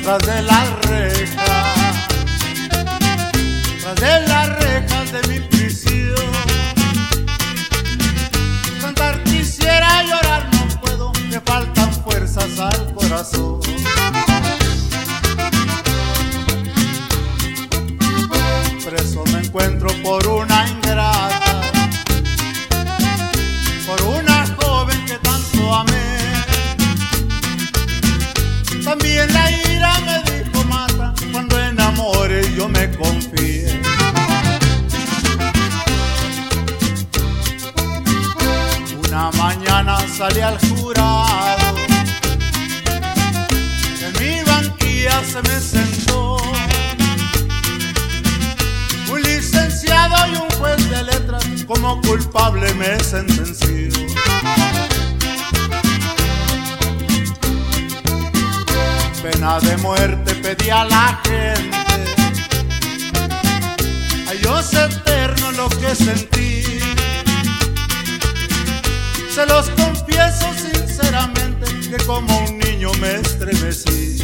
tras de las rejas de mi prisión. Cantar quisiera, llorar no puedo, me faltan fuerzas al corazón. Preso me encuentro por una ingrata, por una joven que tanto amé. También la ira me dijo mata, cuando en amores yo me confié. Una mañana salí al jurado, en mi banquilla se me sentó un licenciado y un juez de letras, como culpable me sentenció. Pena de muerte pedí a la gente, a Dios eterno lo que sentí. Se los confieso sinceramente que como un niño me estremecí.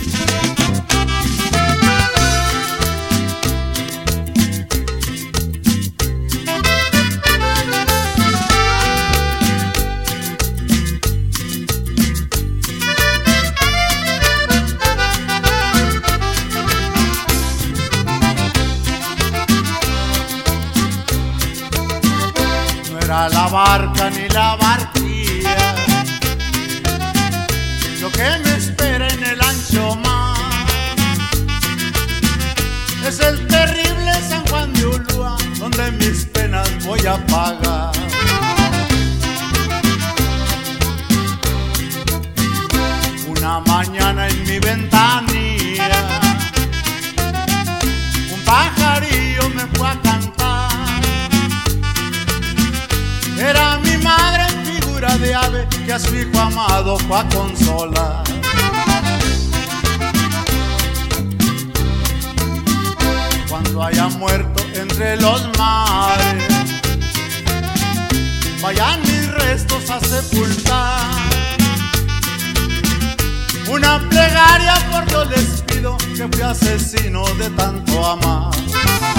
No era la barca ni la barquilla lo que me espera en el ancho mar, es el terrible San Juan de Ulúa, donde mis penas voy a pagar. Una mañana en mi ventanilla un pajarillo me fue a cantar. Era mi madre en figura de ave que a su hijo amado fue a consolar. Cuando haya muerto entre los mares, vayan mis restos a sepultar. Una plegaria por Dios les pido, que fui asesino de tanto amar.